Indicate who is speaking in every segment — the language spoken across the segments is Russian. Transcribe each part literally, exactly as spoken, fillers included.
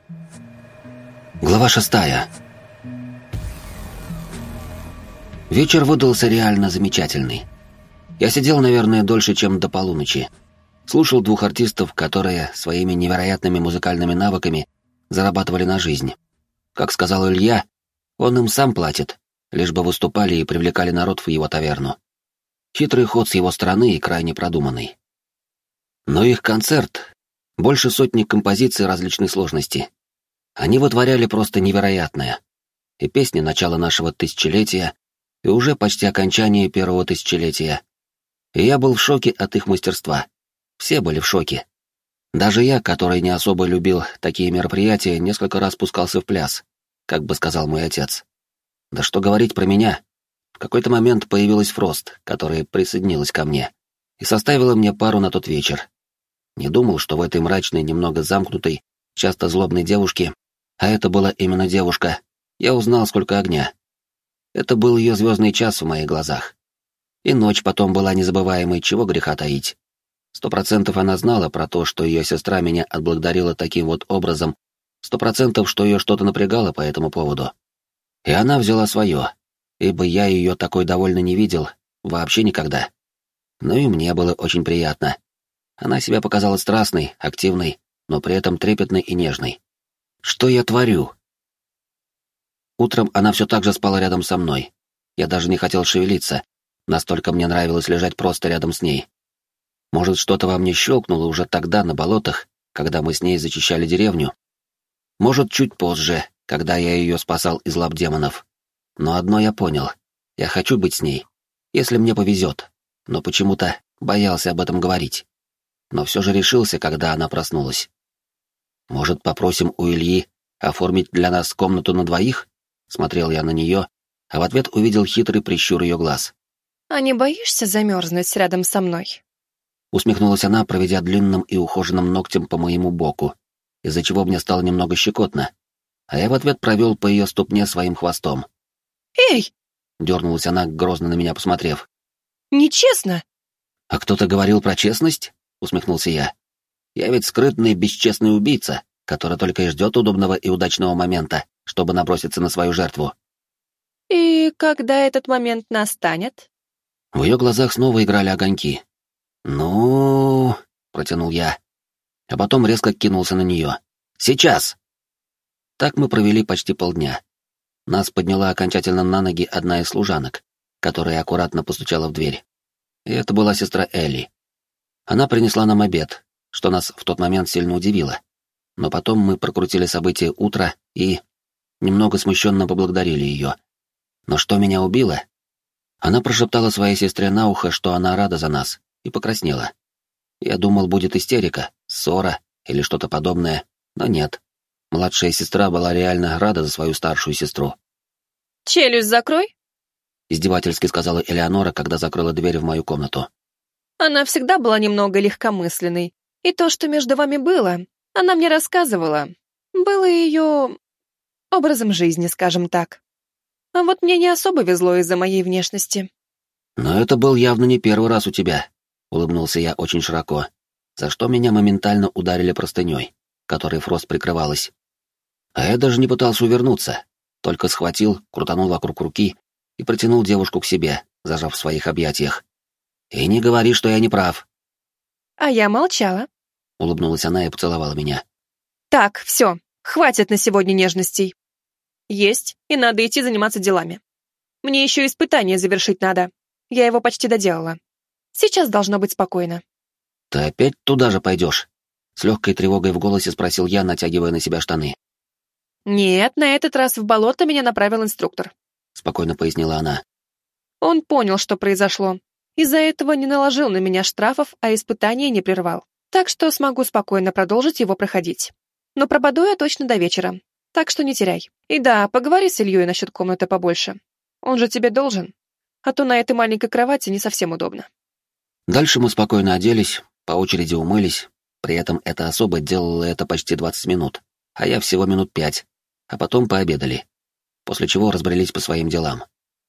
Speaker 1: Глава шестая. Вечер выдался реально замечательный. Я сидел, наверное, дольше, чем до полуночи. Слушал двух артистов, которые своими невероятными музыкальными навыками зарабатывали на жизнь. Как сказал Илья, он им сам платит, лишь бы выступали и привлекали народ в его таверну. Хитрый ход с его стороны и крайне продуманный. Но их концерт — больше сотни композиций различной сложности. Они вытворяли просто невероятное. И песни начала нашего тысячелетия, и уже почти окончание первого тысячелетия. И я был в шоке от их мастерства. Все были в шоке. Даже я, который не особо любил такие мероприятия, несколько раз пускался в пляс, как бы сказал мой отец. Да что говорить про меня. В какой-то момент появилась Фрост, которая присоединилась ко мне, и составила мне пару на тот вечер. Не думал, что в этой мрачной, немного замкнутой, часто злобной девушке, а это была именно девушка, я узнал, сколько огня. Это был ее звездный час в моих глазах. И ночь потом была незабываемой, чего греха таить. Сто процентов она знала про то, что ее сестра меня отблагодарила таким вот образом, сто процентов, что ее что-то напрягало по этому поводу. И она взяла свое, ибо я ее такой довольно не видел, вообще никогда. Ну и мне было очень приятно. Она себя показала страстной, активной, но при этом трепетной и нежной. Что я творю? Утром она все так же спала рядом со мной. Я даже не хотел шевелиться, настолько мне нравилось лежать просто рядом с ней. Может, что-то во мне щелкнуло уже тогда на болотах, когда мы с ней зачищали деревню. Может, чуть позже, когда я ее спасал из лап демонов. Но одно я понял. Я хочу быть с ней, если мне повезет. Но почему-то боялся об этом говорить. Но все же решился, когда она проснулась. Может, попросим у Ильи оформить для нас комнату на двоих? Смотрел я на нее, а в ответ увидел хитрый прищур ее глаз.
Speaker 2: «А не боишься замерзнуть рядом со мной?»
Speaker 1: Усмехнулась она, проведя длинным и ухоженным ногтем по моему боку, из-за чего мне стало немного щекотно, а я в ответ провел по ее ступне своим хвостом.
Speaker 2: «Эй!»
Speaker 1: — дернулась она, грозно на меня посмотрев.
Speaker 2: «Нечестно!»
Speaker 1: «А кто-то говорил про честность?» — усмехнулся я. «Я ведь скрытный, бесчестный убийца, который только и ждет удобного и удачного момента, чтобы наброситься на свою жертву».
Speaker 2: «И когда этот момент настанет?»
Speaker 1: В ее глазах снова играли огоньки. «Ну...» — протянул я, а потом резко кинулся на нее. «Сейчас!» Так мы провели почти полдня. Нас подняла окончательно на ноги одна из служанок, которая аккуратно постучала в дверь. И это была сестра Элли. Она принесла нам обед, что нас в тот момент сильно удивило. Но потом мы прокрутили события утра и немного смущенно поблагодарили ее. Но что меня убило? Она прошептала своей сестре на ухо, что она рада за нас, и покраснела. Я думал, будет истерика, ссора или что-то подобное, но нет. Младшая сестра была реально рада за свою старшую сестру.
Speaker 2: «Челюсть закрой!»
Speaker 1: — издевательски сказала Элеонора, когда закрыла дверь в мою комнату.
Speaker 2: «Она всегда была немного легкомысленной, и то, что между вами было, она мне рассказывала, было ее образом жизни, скажем так. А вот мне не особо везло из-за моей внешности».
Speaker 1: «Но это был явно не первый раз у тебя», — улыбнулся я очень широко, за что меня моментально ударили простыней, которой Фрост прикрывалась. А я даже не пытался увернуться, только схватил, крутанул вокруг руки и протянул девушку к себе, зажав в своих объятиях. «И не говори, что я не прав».
Speaker 2: «А я молчала»,
Speaker 1: — улыбнулась она и поцеловала меня.
Speaker 2: «Так, все, хватит на сегодня нежностей. Есть, и надо идти заниматься делами. Мне еще испытание завершить надо. Я его почти доделала. Сейчас должно быть спокойно».
Speaker 1: «Ты опять туда же пойдешь?» — с легкой тревогой в голосе спросил я, натягивая на себя штаны.
Speaker 2: «Нет, на этот раз в болото меня направил инструктор»,
Speaker 1: — спокойно пояснила она.
Speaker 2: «Он понял, что произошло. Из-за этого не наложил на меня штрафов, а испытание не прервал. Так что смогу спокойно продолжить его проходить. Но пропаду я точно до вечера, так что не теряй. И да, поговори с Ильей насчет комнаты побольше. Он же тебе должен, а то на этой маленькой кровати не совсем удобно».
Speaker 1: Дальше мы спокойно оделись, по очереди умылись, при этом эта особа делала это почти двадцать минут, а я всего минут пять, а потом пообедали, после чего разбрелись по своим делам.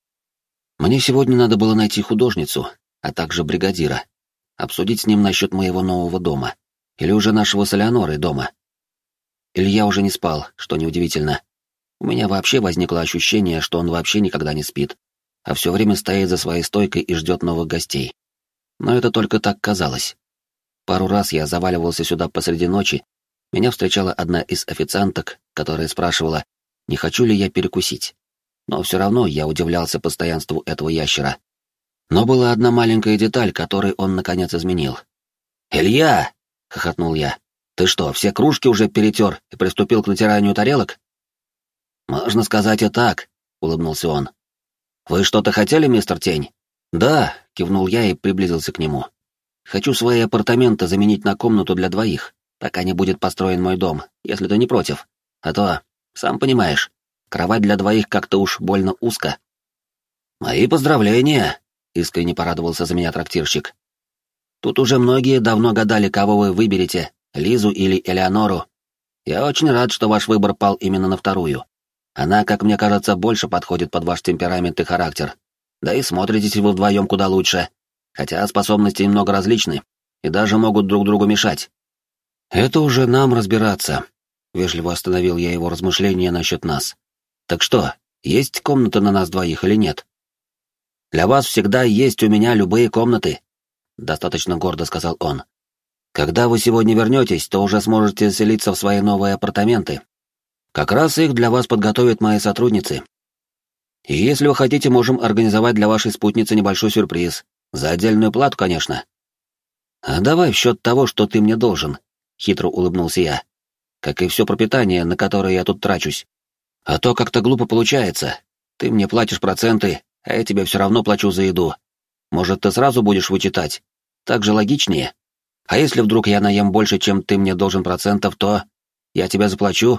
Speaker 1: Мне сегодня надо было найти художницу, а также бригадира, обсудить с ним насчет моего нового дома, или уже нашего с Элеонорой дома. Илья уже не спал, что неудивительно. У меня вообще возникло ощущение, что он вообще никогда не спит, а все время стоит за своей стойкой и ждет новых гостей. Но это только так казалось. Пару раз я заваливался сюда посреди ночи, меня встречала одна из официанток, которая спрашивала, не хочу ли я перекусить. Но все равно я удивлялся постоянству этого ящера. Но была одна маленькая деталь, которой он наконец изменил. «Илья!» — хохотнул я. «Ты что, все кружки уже перетер и приступил к натиранию тарелок?» «Можно сказать и так», — улыбнулся он. «Вы что-то хотели, мистер Тень?» «Да», — кивнул я и приблизился к нему. «Хочу свои апартаменты заменить на комнату для двоих, пока не будет построен мой дом, если ты не против. А то, сам понимаешь, кровать для двоих как-то уж больно узко». «Мои поздравления», — искренне порадовался за меня трактирщик. «Тут уже многие давно гадали, кого вы выберете, Лизу или Элеонору. Я очень рад, что ваш выбор пал именно на вторую. Она, как мне кажется, больше подходит под ваш темперамент и характер. Да и смотритесь вы вдвоем куда лучше. Хотя способности немного различны и даже могут друг другу мешать». «Это уже нам разбираться», — вежливо остановил я его размышления насчет нас. «Так что, есть комната на нас двоих или нет?» «Для вас всегда есть у меня любые комнаты», — достаточно гордо сказал он. «Когда вы сегодня вернетесь, то уже сможете заселиться в свои новые апартаменты. Как раз их для вас подготовят мои сотрудницы. И если вы хотите, можем организовать для вашей спутницы небольшой сюрприз. За отдельную плату, конечно». «А давай в счет того, что ты мне должен», — хитро улыбнулся я. «Как и все пропитание, на которое я тут трачусь. А то как-то глупо получается. Ты мне платишь проценты, а я тебе все равно плачу за еду. Может, ты сразу будешь вычитать? Так же логичнее. А если вдруг я наем больше, чем ты мне должен процентов, то я тебе заплачу?»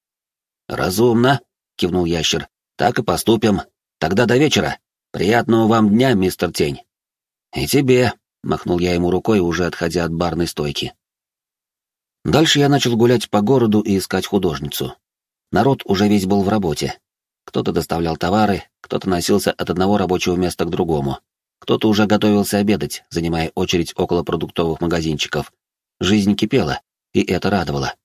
Speaker 1: «Разумно», — кивнул ящер. «Так и поступим. Тогда до вечера. Приятного вам дня, мистер Тень». «И тебе», — махнул я ему рукой, уже отходя от барной стойки. Дальше я начал гулять по городу и искать художницу. Народ уже весь был в работе. Кто-то доставлял товары, кто-то носился от одного рабочего места к другому. Кто-то уже готовился обедать, занимая очередь около продуктовых магазинчиков. Жизнь кипела, и это радовало.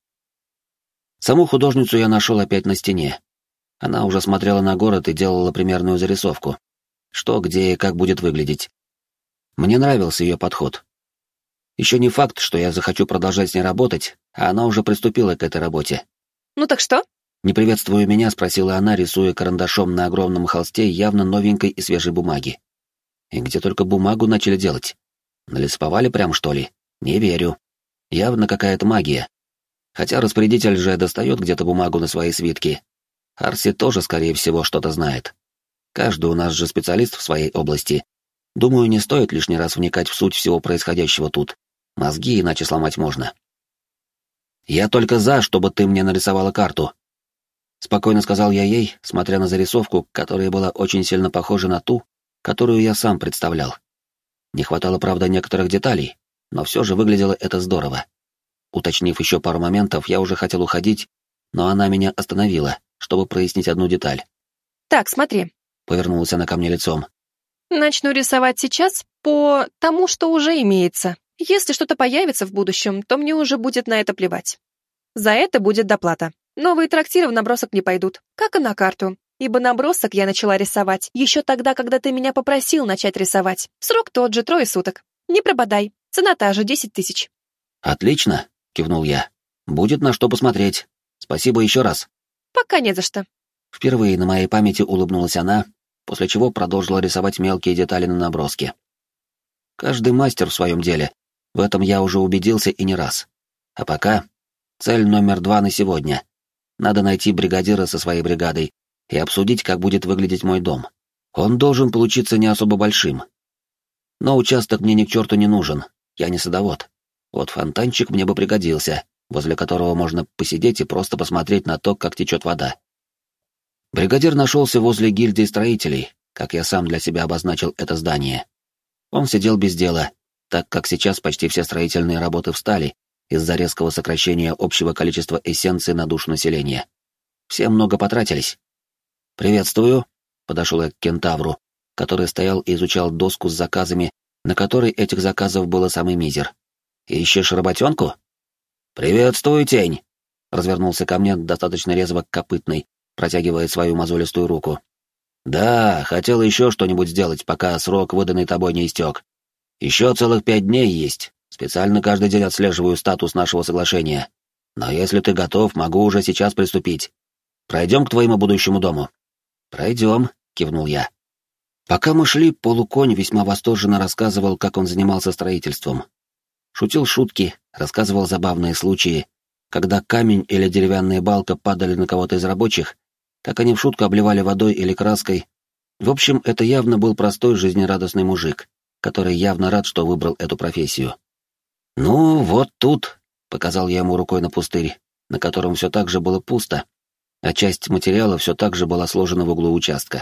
Speaker 1: Саму художницу я нашел опять на стене. Она уже смотрела на город и делала примерную зарисовку. Что, где и как будет выглядеть. Мне нравился ее подход. Еще не факт, что я захочу продолжать с ней работать, а она уже приступила к этой работе.
Speaker 2: «Ну так что?»
Speaker 1: Не приветствуя меня, спросила она, рисуя карандашом на огромном холсте явно новенькой и свежей бумаги. И где только бумагу начали делать? Налесповали прям, что ли? Не верю. Явно какая-то магия. Хотя распорядитель же достает где-то бумагу на свои свитки. Арси тоже, скорее всего, что-то знает. Каждый у нас же специалист в своей области. Думаю, не стоит лишний раз вникать в суть всего происходящего тут. Мозги иначе сломать можно. «Я только за, чтобы ты мне нарисовала карту», — спокойно сказал я ей, смотря на зарисовку, которая была очень сильно похожа на ту, которую я сам представлял. Не хватало, правда, некоторых деталей, но все же выглядело это здорово. Уточнив еще пару моментов, я уже хотел уходить, но она меня остановила, чтобы прояснить одну деталь.
Speaker 2: «Так, смотри», —
Speaker 1: повернулась она ко мне лицом.
Speaker 2: «начну рисовать сейчас по тому, что уже имеется. Если что-то появится в будущем, то мне уже будет на это плевать. За это будет доплата. Новые трактиры в набросок не пойдут, как и на карту, ибо набросок я начала рисовать еще тогда, когда ты меня попросил начать рисовать. Срок тот же, трое суток. Не пропадай, цена та же, десять тысяч».
Speaker 1: «Отлично», — кивнул я. «Будет на что посмотреть. Спасибо еще раз».
Speaker 2: «Пока не за что».
Speaker 1: Впервые на моей памяти улыбнулась она, после чего продолжила рисовать мелкие детали на наброске. Каждый мастер в своем деле. В этом я уже убедился и не раз. А пока цель номер два на сегодня. Надо найти бригадира со своей бригадой и обсудить, как будет выглядеть мой дом. Он должен получиться не особо большим. Но участок мне ни к черту не нужен, я не садовод. Вот фонтанчик мне бы пригодился, возле которого можно посидеть и просто посмотреть на то, как течет вода. Бригадир нашелся возле гильдии строителей, как я сам для себя обозначил это здание. Он сидел без дела, так как сейчас почти все строительные работы встали из-за резкого сокращения общего количества эссенций на душу населения. Все много потратились. «Приветствую», — подошел я к кентавру, который стоял и изучал доску с заказами, на которой этих заказов было самый мизер. «Ищешь работенку?» «Приветствую, Тень», развернулся ко мне достаточно резво копытный, протягивая свою мозолистую руку. «Да, хотел еще что-нибудь сделать, пока срок, выданный тобой, не истек. Еще целых пять дней есть. Специально каждый день отслеживаю статус нашего соглашения. Но если ты готов, могу уже сейчас приступить. Пройдем к твоему будущему дому». «Пройдем», — кивнул я. Пока мы шли, полуконь весьма восторженно рассказывал, как он занимался строительством. Шутил шутки, рассказывал забавные случаи, когда камень или деревянная балка падали на кого-то из рабочих, как они в шутку обливали водой или краской. В общем, это явно был простой жизнерадостный мужик, который явно рад, что выбрал эту профессию. «Ну, вот тут», — показал я ему рукой на пустырь, на котором все так же было пусто, а часть материала все так же была сложена в углу участка.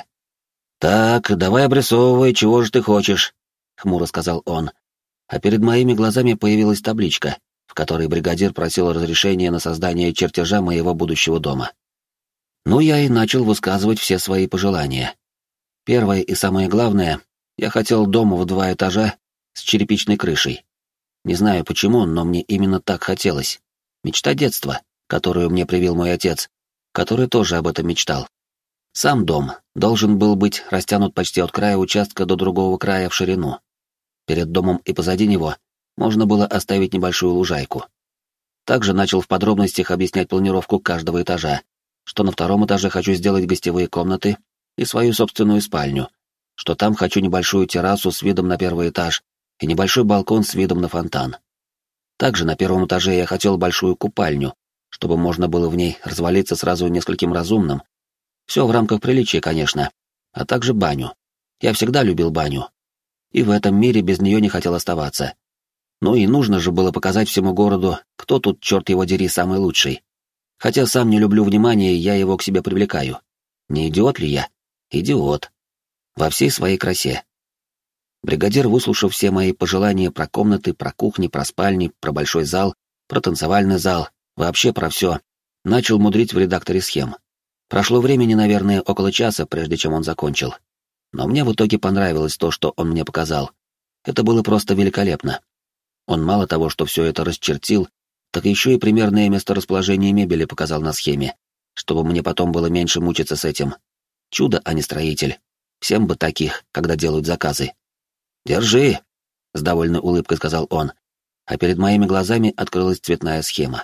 Speaker 1: «Так, давай обрисовывай, чего же ты хочешь», — хмуро сказал он. А перед моими глазами появилась табличка, в которой бригадир просил разрешения на создание чертежа моего будущего дома. Ну, я и начал высказывать все свои пожелания. Первое и самое главное, я хотел дом в два этажа с черепичной крышей. Не знаю почему, но мне именно так хотелось. Мечта детства, которую мне привил мой отец, который тоже об этом мечтал. Сам дом должен был быть растянут почти от края участка до другого края в ширину. Перед домом и позади него можно было оставить небольшую лужайку. Также начал в подробностях объяснять планировку каждого этажа, что на втором этаже хочу сделать гостевые комнаты и свою собственную спальню, что там хочу небольшую террасу с видом на первый этаж и небольшой балкон с видом на фонтан. Также на первом этаже я хотел большую купальню, чтобы можно было в ней развалиться сразу нескольким разумным. Все в рамках приличия, конечно, а также баню. Я всегда любил баню. И в этом мире без нее не хотел оставаться. Ну и нужно же было показать всему городу, кто тут, черт его дери, самый лучший. Хотя сам не люблю внимания, я его к себе привлекаю. Не идиот ли я? Идиот. Во всей своей красе. Бригадир, выслушав все мои пожелания про комнаты, про кухни, про спальни, про большой зал, про танцевальный зал, вообще про все, начал мудрить в редакторе схем. Прошло времени, наверное, около часа, прежде чем он закончил. Но мне в итоге понравилось то, что он мне показал. Это было просто великолепно. Он мало того, что все это расчертил, так еще и примерное месторасположение мебели показал на схеме, чтобы мне потом было меньше мучиться с этим. Чудо, а не строитель. Всем бы таких, когда делают заказы. «Держи», — с довольной улыбкой сказал он, а перед моими глазами открылась цветная схема.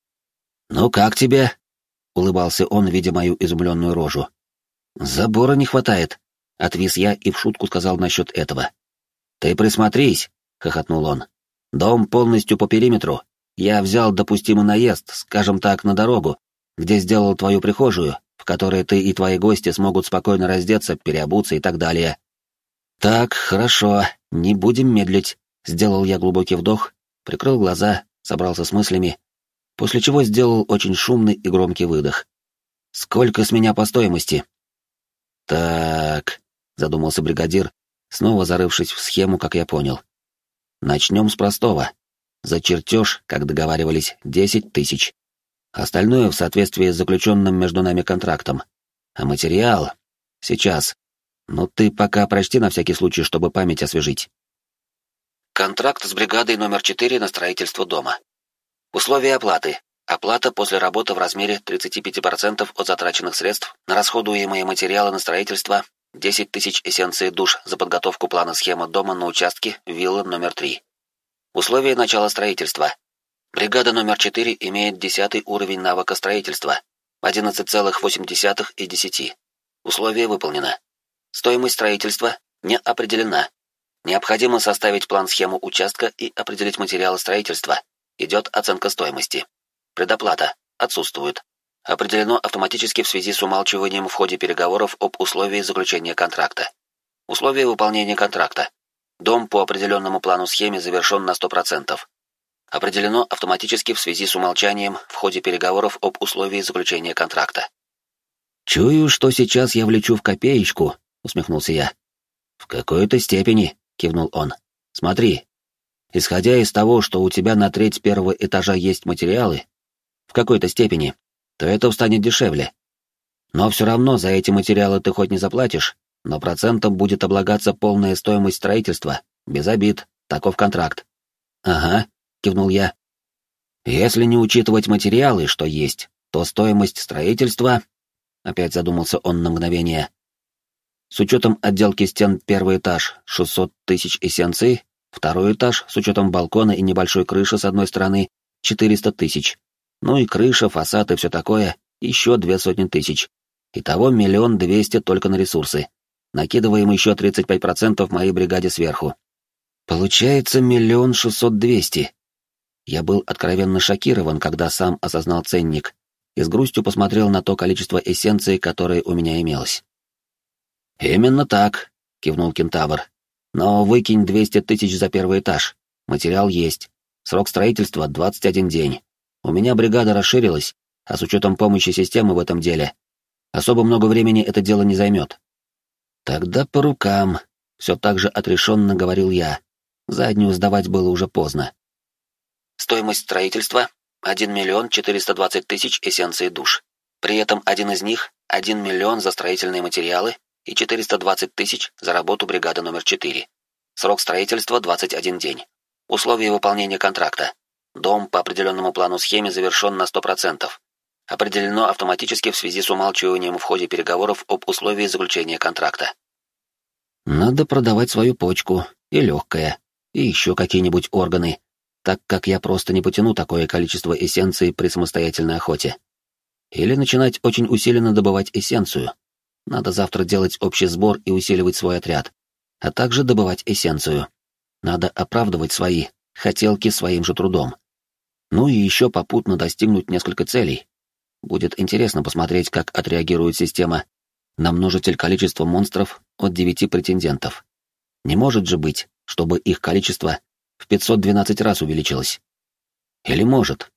Speaker 1: «Ну как тебе?» — улыбался он, видя мою изумленную рожу. «Забора не хватает», — отвис я и в шутку сказал насчет этого. «Ты присмотрись», — хохотнул он. «Дом полностью по периметру. Я взял допустимый наезд, скажем так, на дорогу, где сделал твою прихожую, в которой ты и твои гости смогут спокойно раздеться, переобуться и так далее». «Так, хорошо, не будем медлить», — сделал я глубокий вдох, прикрыл глаза, собрался с мыслями, после чего сделал очень шумный и громкий выдох. «Сколько с меня по стоимости?» «Так», — задумался бригадир, снова зарывшись в схему, как я понял. «Начнем с простого. За чертеж, как договаривались, десять тысяч. Остальное в соответствии с заключенным между нами контрактом. А материал? Сейчас. Ну ты пока прочти на всякий случай, чтобы память освежить». Контракт с бригадой номер четыре на строительство дома. Условия оплаты. Оплата после работы в размере тридцать пять процентов от затраченных средств на расходуемые материалы на строительство, десять тысяч эссенций душ за подготовку плана схемы дома на участке вилла номер три. Условия начала строительства. Бригада номер четыре имеет десятый уровень навыка строительства, одиннадцать целых восемь десятых и десяти. Условие выполнено. Стоимость строительства не определена. Необходимо составить план-схему участка и определить материалы строительства. Идет оценка стоимости. Предоплата отсутствует. Определено автоматически в связи с умалчиванием в ходе переговоров об условии заключения контракта. Условия выполнения контракта. Дом по определенному плану-схеме завершен на сто процентов. Определено автоматически в связи с умолчанием в ходе переговоров об условии заключения контракта. «Чую, что сейчас я влечу в копеечку», — усмехнулся я. «В какой-то степени», — кивнул он. «Смотри. Исходя из того, что у тебя на треть первого этажа есть материалы, в какой-то степени, то это станет дешевле. Но все равно за эти материалы ты хоть не заплатишь, но процентом будет облагаться полная стоимость строительства, без обид, таков контракт». «Ага», — кивнул я. Если не учитывать материалы, что есть, то стоимость строительства... Опять задумался он на мгновение. С учетом отделки стен первый этаж — шестьсот тысяч эссенций, второй этаж, с учетом балкона и небольшой крыши с одной стороны, четыреста тысяч. Ну и крыша, фасад и все такое, еще две сотни тысяч. Итого миллион двести только на ресурсы. Накидываем еще тридцать пять процентов моей бригаде сверху. Получается миллион шестьсот двести. Я был откровенно шокирован, когда сам осознал ценник, и с грустью посмотрел на то количество эссенций, которое у меня имелось. «Именно так», — кивнул кентавр. «Но выкинь двести тысяч за первый этаж. Материал есть. Срок строительства — двадцать один день. У меня бригада расширилась, а с учетом помощи системы в этом деле, особо много времени это дело не займет». «Тогда по рукам», — все так же отрешенно говорил я. Заднюю сдавать было уже поздно. Стоимость строительства — один миллион четыреста двадцать тысяч эссенций душ. При этом один из них — один миллион за строительные материалы и четыреста двадцать тысяч за работу бригады номер четыре. Срок строительства — двадцать один день. Условия выполнения контракта. Дом по определенному плану схеме завершен на сто процентов. Определено автоматически в связи с умалчиванием в ходе переговоров об условии заключения контракта. Надо продавать свою почку, и легкое, и еще какие-нибудь органы, так как я просто не потяну такое количество эссенций при самостоятельной охоте. Или начинать очень усиленно добывать эссенцию. Надо завтра делать общий сбор и усиливать свой отряд, а также добывать эссенцию. Надо оправдывать свои хотелки своим же трудом. Ну и еще попутно достигнуть несколько целей. Будет интересно посмотреть, как отреагирует система на множитель количества монстров от девяти претендентов. Не может же быть, чтобы их количество в пятьсот двенадцать раз увеличилось. Или может,